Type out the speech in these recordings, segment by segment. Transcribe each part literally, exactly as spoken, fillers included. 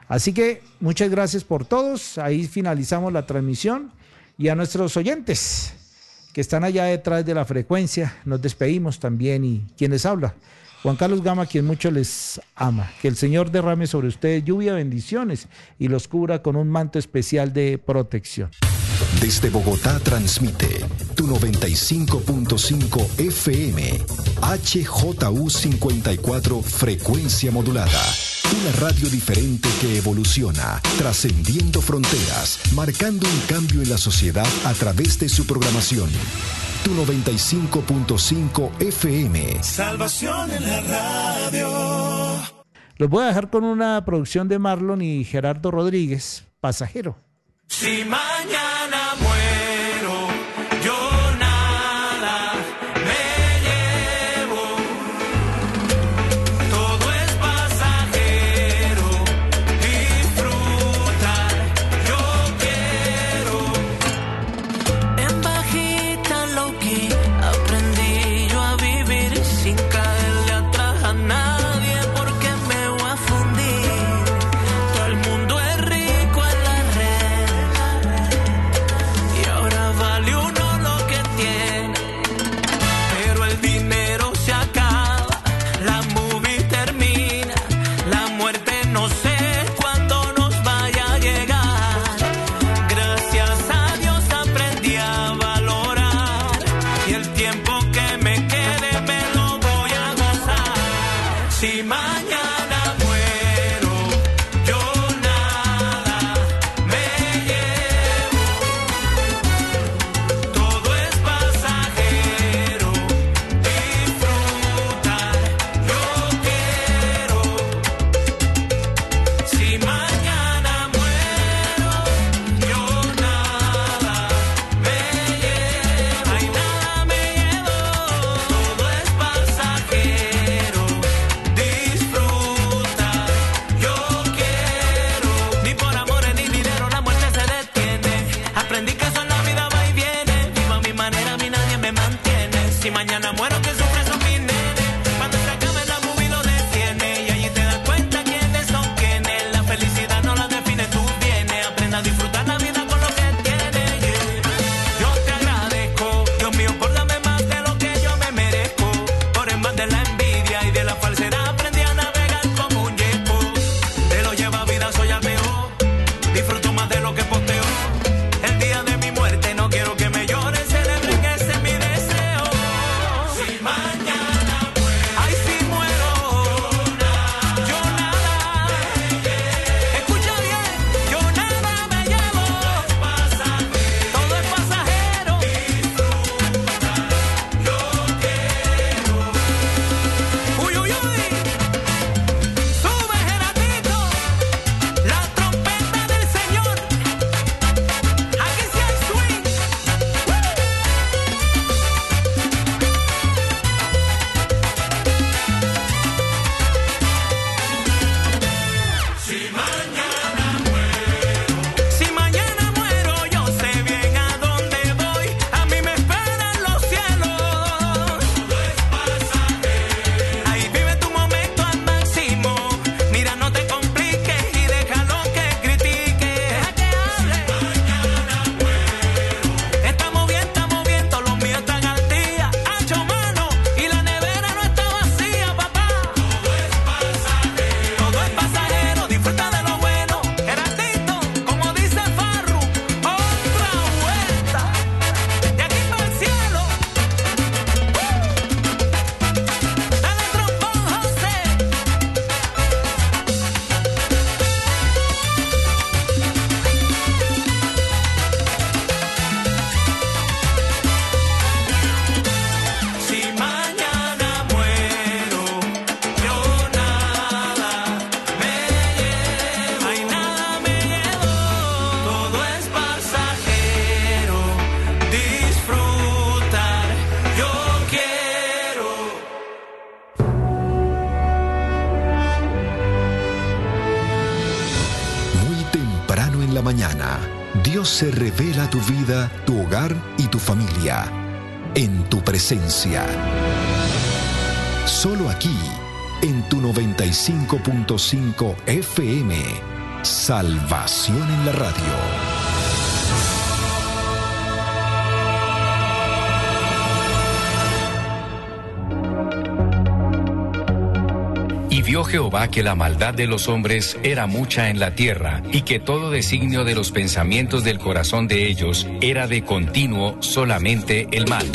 Así que muchas gracias por todos. Ahí finalizamos la transmisión. Y a nuestros oyentes que están allá detrás de la frecuencia, nos despedimos también. Y quien les habla, Juan Carlos Gama, quien mucho les ama. Que el Señor derrame sobre ustedes lluvia de bendiciones y los cubra con un manto especial de protección. Desde Bogotá transmite tu noventa y cinco punto cinco F M, H J U cincuenta y cuatro frecuencia modulada. Una radio diferente que evoluciona, trascendiendo fronteras, marcando un cambio en la sociedad a través de su programación. Tu noventa y cinco punto cinco F M. Salvación en la radio. Los voy a dejar con una producción de Marlon y Gerardo Rodríguez, Pasajero. Si mañana muero, yo nada me llevo. Todo es pasajero, disfrutar yo quiero. En bajita low key aprendí yo a vivir sin caerle atrás a nadie porque me voy a fundir. Todo el mundo es rico en la red. Y ahora vale uno lo que tiene, pero el dinero se acaba, la movie termina, la muerte no sé cuándo nos vaya a llegar. Gracias a Dios aprendí a valorar y el tiempo que me quede me lo voy a gozar. Si mañana muero, yo nada me llevo. Todo es pasajero, disfrutar yo quiero. Si mañana muero, yo nada me llevo. Ay, nada me llevo. Todo es pasajero, disfrutar yo quiero. Ni por amores ni dinero la muerte se detiene. Aprendí que eso en la vida va y viene. Vivo a mi manera, a mí nadie me mantiene. Si mañana muero, que sufre son mis nenes. Cuando se acabe la movie lo detiene. Y allí te das cuenta quiénes son quienes. La felicidad no la define, tú vienes. Aprenda a disfrutar la vida con lo que tienes. Yeah. Yo te agradezco, Dios mío, por darme más de lo que yo me merezco. Por en más de la envidia y de la falsedad aprendí a navegar como un yeco. De lo lleva vida soy apeo. Disfruto más de lo que posteo. El día de mi muerte no quiero que me lloren, celebren, ese es mi deseo. Si mañana muero, ay, si muero, yo nada me llevo. Escucha bien, yo nada me llevo. Todo es pasajero, disfrutar yo quiero. Uy, uy, uy. Sube, Geratito, la trompeta del Señor. Aquí sí hay swing. Si mañana muero, si mañana muero, yo sé bien a dónde voy. A mí me esperan los cielos. Todo es pasajero. Ahí vive tu momento al máximo. Mira, no te compliques y déjalo que critique. Deja que hable. Si mañana muero, estamos bien, estamos bien, todos los míos están al día. Hacho mano y la nevera no está vacía, papá. Todo es pasajero. Todo es pasajero, disfruta de lo bueno. Geratito, como dice Farru, otra vuelta. De aquí para el cielo. Dale trompón, José. Si mañana muero, yo nada me llevo. Ay, nada me llevo. Todo es pasajero, disfrutar yo quiero. Muy temprano en la mañana, Dios se revela a tu vida, tu hogar y tu familia. En tu presencia. Solo aquí, en tu noventa y cinco punto cinco F M, Salvación en la radio. Y vio Jehová que la maldad de los hombres era mucha en la tierra, y que todo designio de los pensamientos del corazón de ellos era de continuo solamente el mal.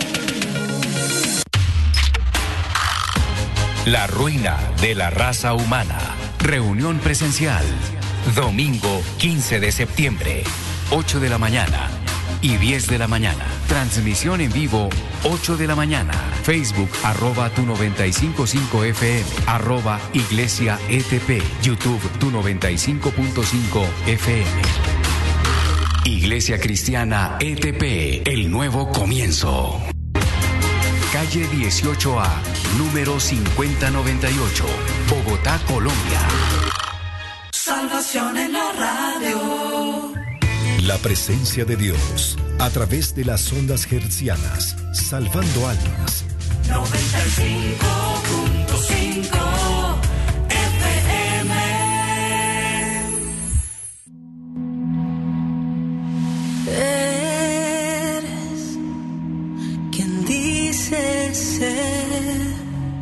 La ruina de la raza humana. Reunión presencial. Domingo quince de septiembre, ocho de la mañana y diez de la mañana. Transmisión en vivo, ocho de la mañana. Facebook, arroba tu noventa y cinco punto cinco F M, arroba Iglesia E T P. YouTube, tu noventa y cinco punto cinco F M. Iglesia Cristiana E T P, el nuevo comienzo. Calle dieciocho A, número cincuenta noventa y ocho, Bogotá, Colombia. Salvación en la radio. La presencia de Dios a través de las ondas hertzianas, salvando almas. noventa y cinco punto cinco F M. Eres quien dice ser,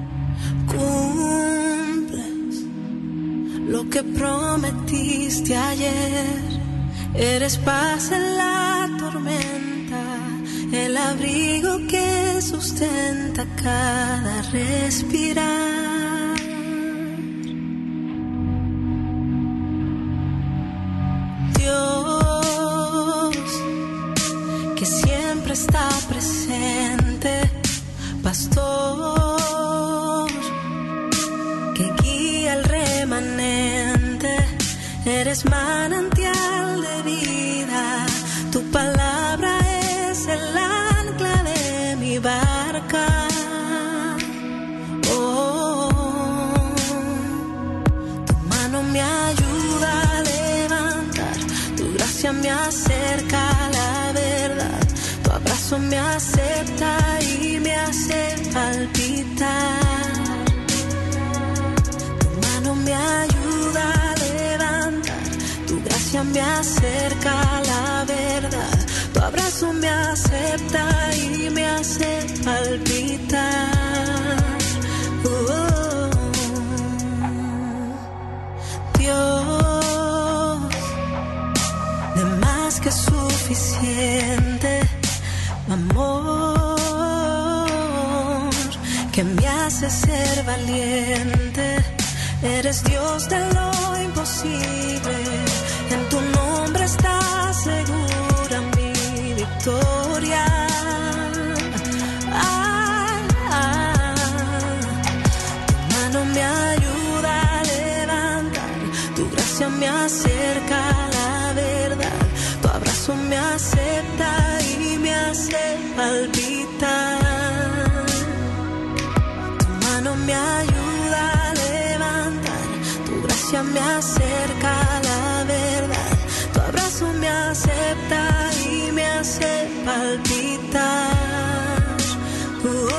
cumples lo que prometiste ayer. Eres paz en la tormenta, el abrigo que sustenta cada respirar. Dios, que siempre está presente, pastor, que guía al remanente. Eres manantial de vida, tu palabra es el ancla de mi barca. Oh, tu mano me ayuda a levantar, tu gracia me acerca a la verdad, tu abrazo me acepta y me hace palpitar. Tu mano me ayuda a tu gracia me acerca a la verdad, tu abrazo me acepta y me hace palpitar. Oh, Dios, de más que suficiente, amor, que me hace ser valiente. Eres Dios de lo imposible, en tu nombre está segura mi victoria. Ah, ah, tu mano me ayuda a levantar, tu gracia me acerca a la verdad, tu abrazo me acepta y me hace palpitar. Tu mano me ayuda, me acerca a la verdad, tu abrazo me acepta y me hace palpitar. Uh,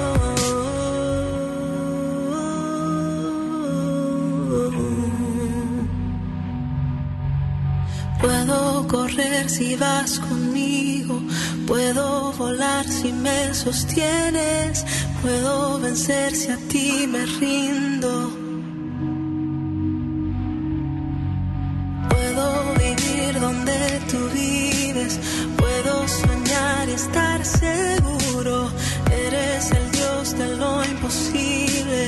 uh, uh. Puedo correr si vas conmigo, puedo volar si me sostienes, puedo vencer si a ti me rindo. Donde tú vives, puedo soñar y estar seguro. Eres el Dios de lo imposible.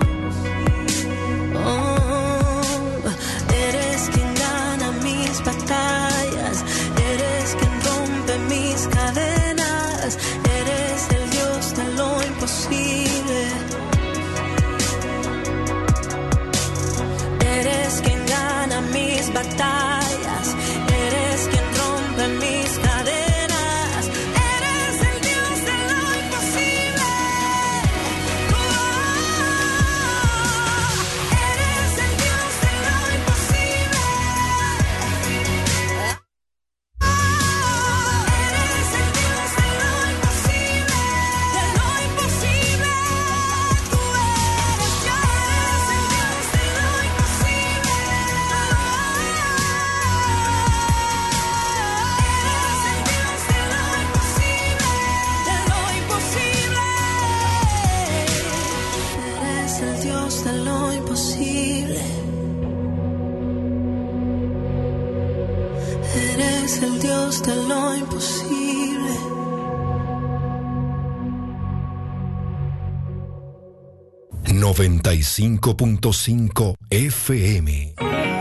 Oh, eres quien gana mis batallas, eres quien rompe mis cadenas, eres el Dios de lo imposible. Eres quien gana mis batallas. Eres quien rompe mis cadenas, eres el Dios de lo es el Dios de lo imposible. noventa y cinco punto cinco F M.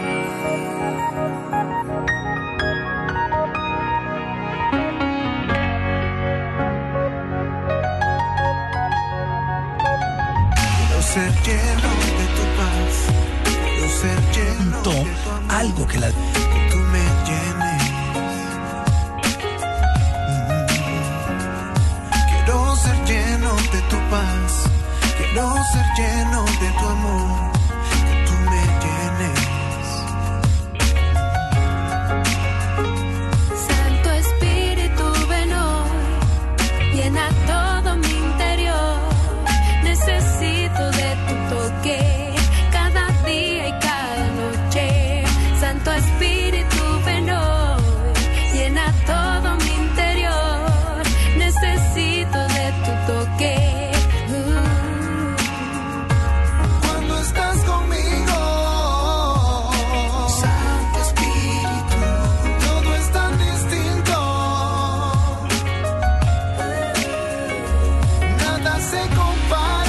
Ser lleno de tu paz, quiero ser lleno de tu amor, algo que la que tú me llenes. Mm. Quiero ser lleno de tu paz, quiero ser lleno de tu amor, que tú me llenes. Santo Espíritu, ven hoy, llena todo mi interior. Necesito de tu toque cada día y cada noche. Santo Espíritu, ven hoy, llena todo mi interior. Necesito de tu toque. Uh. Cuando estás conmigo, Santo Espíritu, todo es tan distinto. Nada se compara.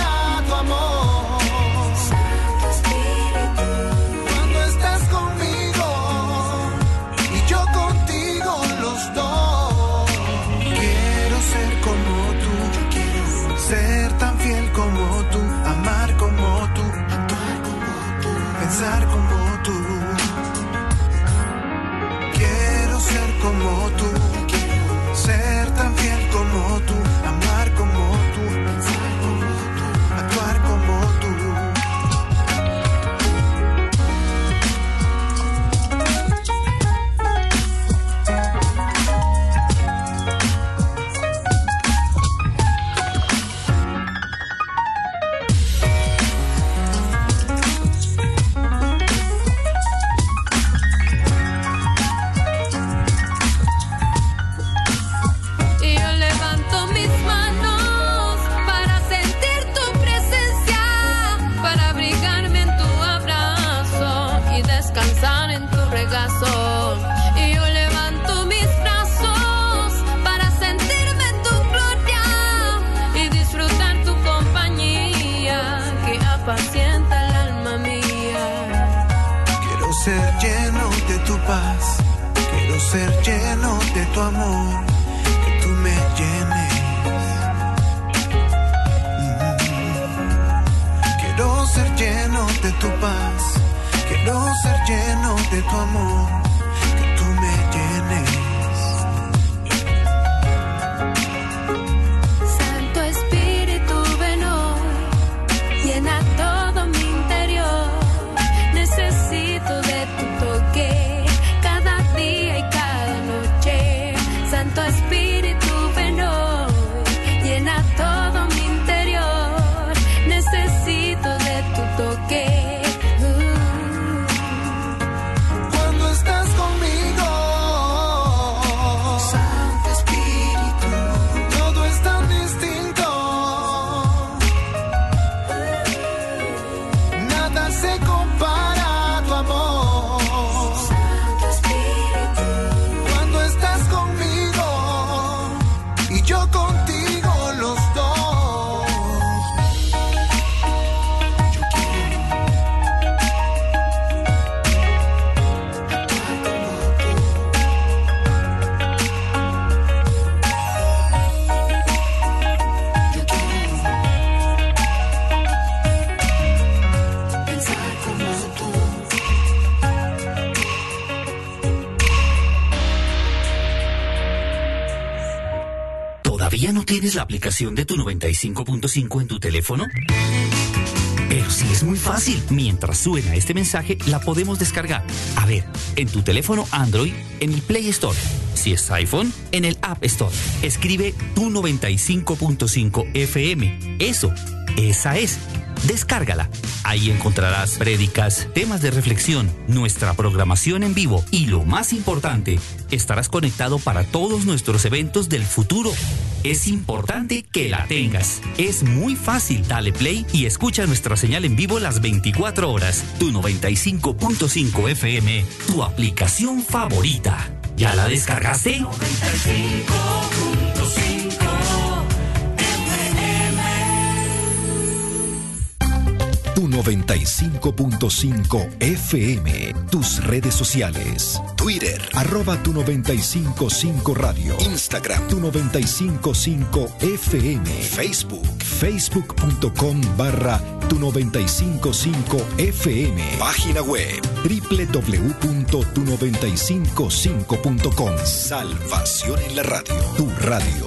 Ser tan fiel como tú, amar como tú, pensar como tú. Quiero ser como tú, ser tan fiel como tú, amar como tú, pensar como tú, actuar como tú. Y yo levanto mis brazos para sentirme en tu gloria y disfrutar tu compañía que apacienta el alma mía. Quiero ser lleno de tu paz, quiero ser lleno de tu amor, que tú me llenes. Mm-hmm. Quiero ser lleno de tu paz, quiero ser lleno de tu amor, que tú me llenes. Santo Espíritu, ven hoy, llena todo mi interior. Necesito de tu toque cada día y cada noche. Santo Espíritu, ven hoy, llena todo mi interior. Necesito de tu toque. ¿Ya no tienes la aplicación de tu noventa y cinco punto cinco en tu teléfono? Pero sí es muy fácil. Mientras suena este mensaje, la podemos descargar. A ver, en tu teléfono Android, en el Play Store. Si es iPhone, en el App Store. Escribe tu noventa y cinco punto cinco F M. Eso, esa es. Descárgala. Ahí encontrarás prédicas, temas de reflexión, nuestra programación en vivo y lo más importante, estarás conectado para todos nuestros eventos del futuro. Es importante que la tengas. Es muy fácil. Dale play y escucha nuestra señal en vivo las veinticuatro horas. Tu noventa y cinco punto cinco F M, tu aplicación favorita. ¿Ya la descargaste? noventa y cinco punto cinco Tu noventa y cinco punto cinco F M. Tus redes sociales. Twitter, arroba tu noventa y cinco punto cinco radio. Instagram, tu noventa y cinco punto cinco F M. Facebook, facebook punto com barra tu noventa y cinco punto cinco F M. Página web, doble u doble u doble u punto tu noventa y cinco punto cinco punto com. Salvación en la radio. Tu radio.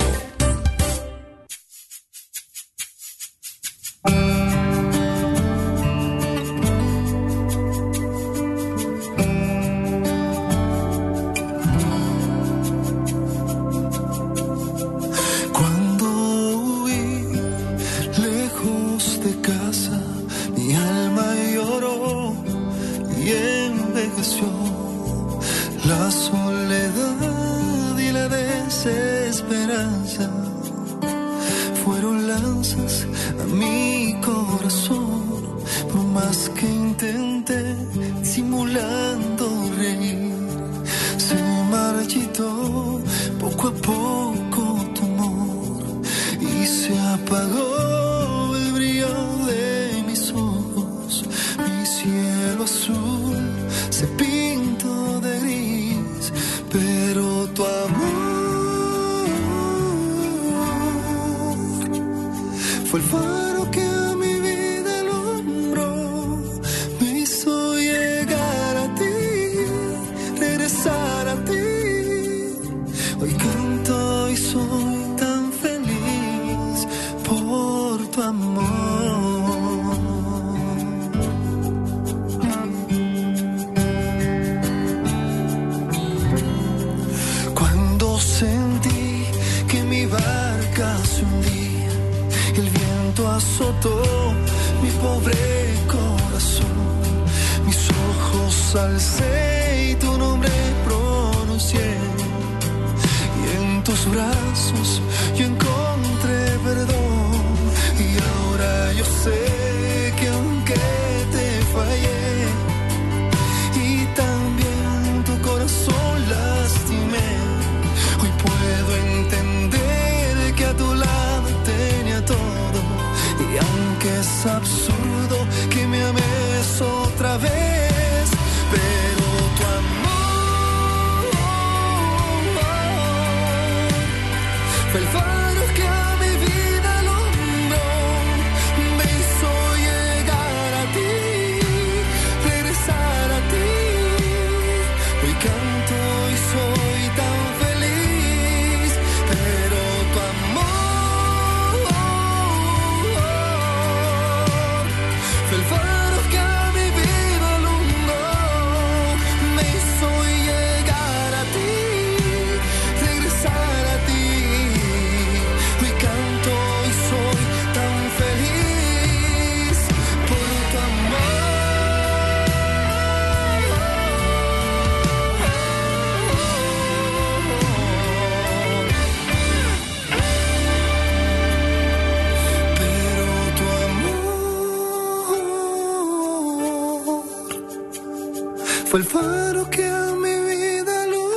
Fue el faro que a mi vida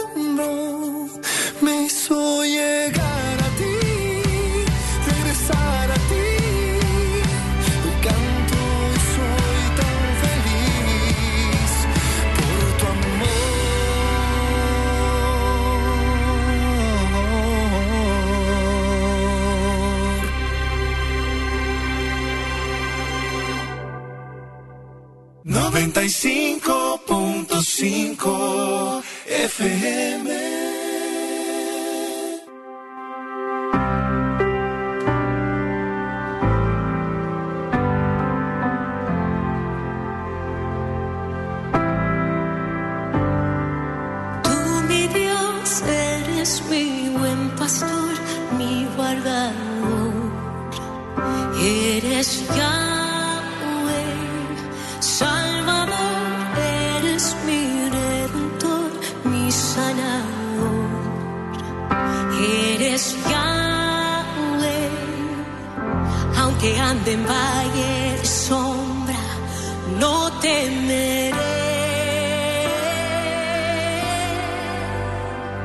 alumbró, me hizo llegar a ti, regresar a ti. Hoy canto y soy tan feliz por tu amor. noventa y cinco punto cinco F M. Tú, mi Dios, eres mi buen pastor, mi guardador. Eres Yahweh, Salvador, eres mi redentor, mi sanador. Eres Yahweh, aunque ande en valle de sombra, no temeré.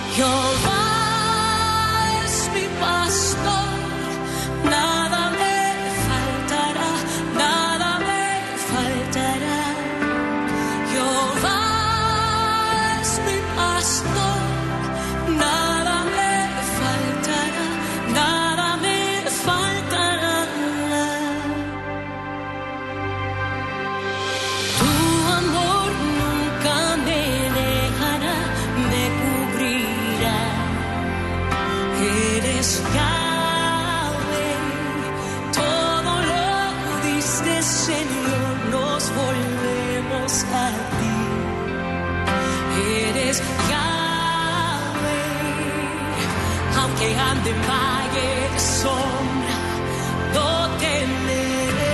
Jehová es mi pastor, nada me faltará, nada me faltará. Jehová es mi pastor, nada me faltará, nada me faltará. Tu amor nunca me dejará, me cubrirá. Eres Yahweh, todo lo diste, Señor, nos volvemos a ti. Eres Yahweh, aunque ande en valle de sombra, no temeré.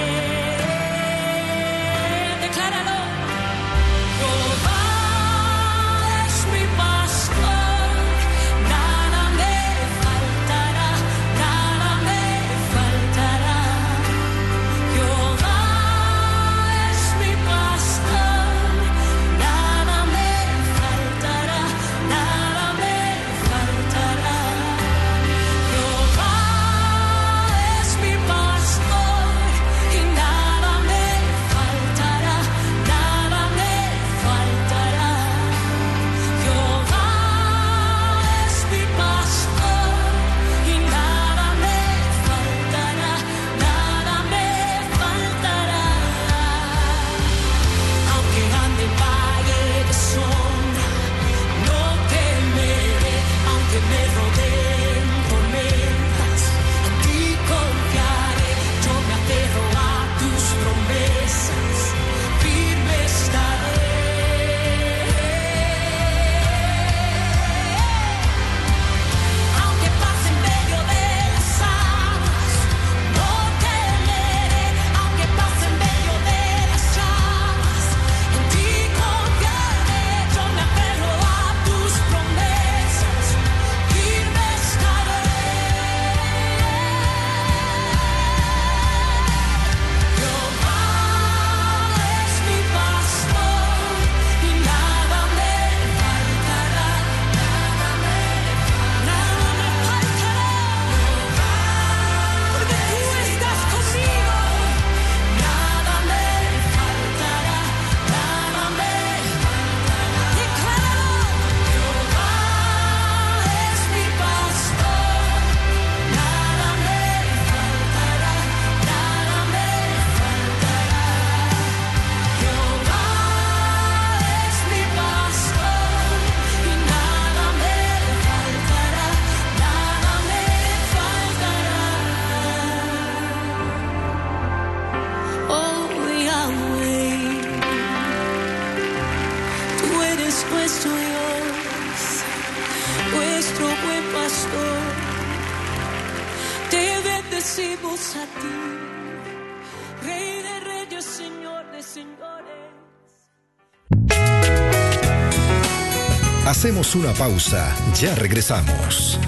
Decláralo. Jehová es mi pastor, nada me faltará, nada me faltará. Jehová es mi pastor, nada me faltará, nada me faltará. Jehová es mi pastor y nada me faltará, nada me faltará. Jehová es mi pastor y nada me faltará, nada me faltará. Aunque ande en valle de sombra, no temeré, aunque me rodeen tormentas, en ti confiaré. Yo me aferro a tus promesas, firme estaré. Aunque pase en medio de las aguas, no temeré. Aunque pase en medio de las llamas, en ti confiaré. Yo me aferro a tus promesas, firme estaré. Jehová es mi pastor y nada me faltará, nada me nada me faltará. Porque tú estás conmigo, nada me faltará, nada me faltará. Decláralo. Jehová es mi pastor, nada me faltará, nada me faltará. Jehová es mi pastor y nada me faltará, nada me faltará. Oh Yahweh, tú eres nuestro Dios, nuestro buen pastor. Te bendecimos a ti, Rey de reyes, Señor de señores. Hacemos una pausa, ya regresamos.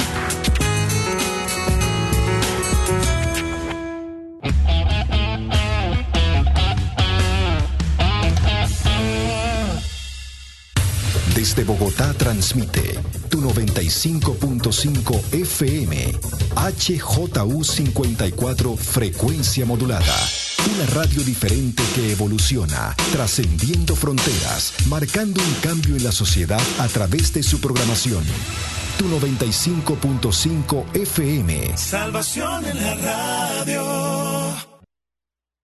Desde Bogotá transmite tu noventa y cinco punto cinco F M, H J U cincuenta y cuatro frecuencia modulada. Una radio diferente que evoluciona, trascendiendo fronteras, marcando un cambio en la sociedad a través de su programación. Tu noventa y cinco punto cinco F M. Salvación en la radio.